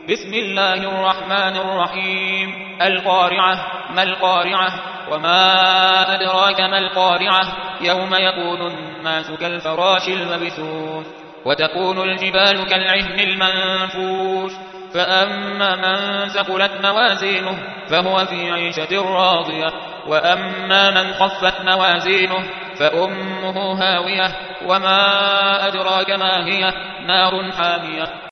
بسم الله الرحمن الرحيم القارعة ما القارعة وما أدراك ما القارعة يوم يكون الناس كالفراش المبثوث وتكون الجبال كالعهن المنفوش فأما من ثقلت موازينه فهو في عيشة راضية وأما من خفت موازينه فأمه هاوية وما أدراك ما هي نار حامية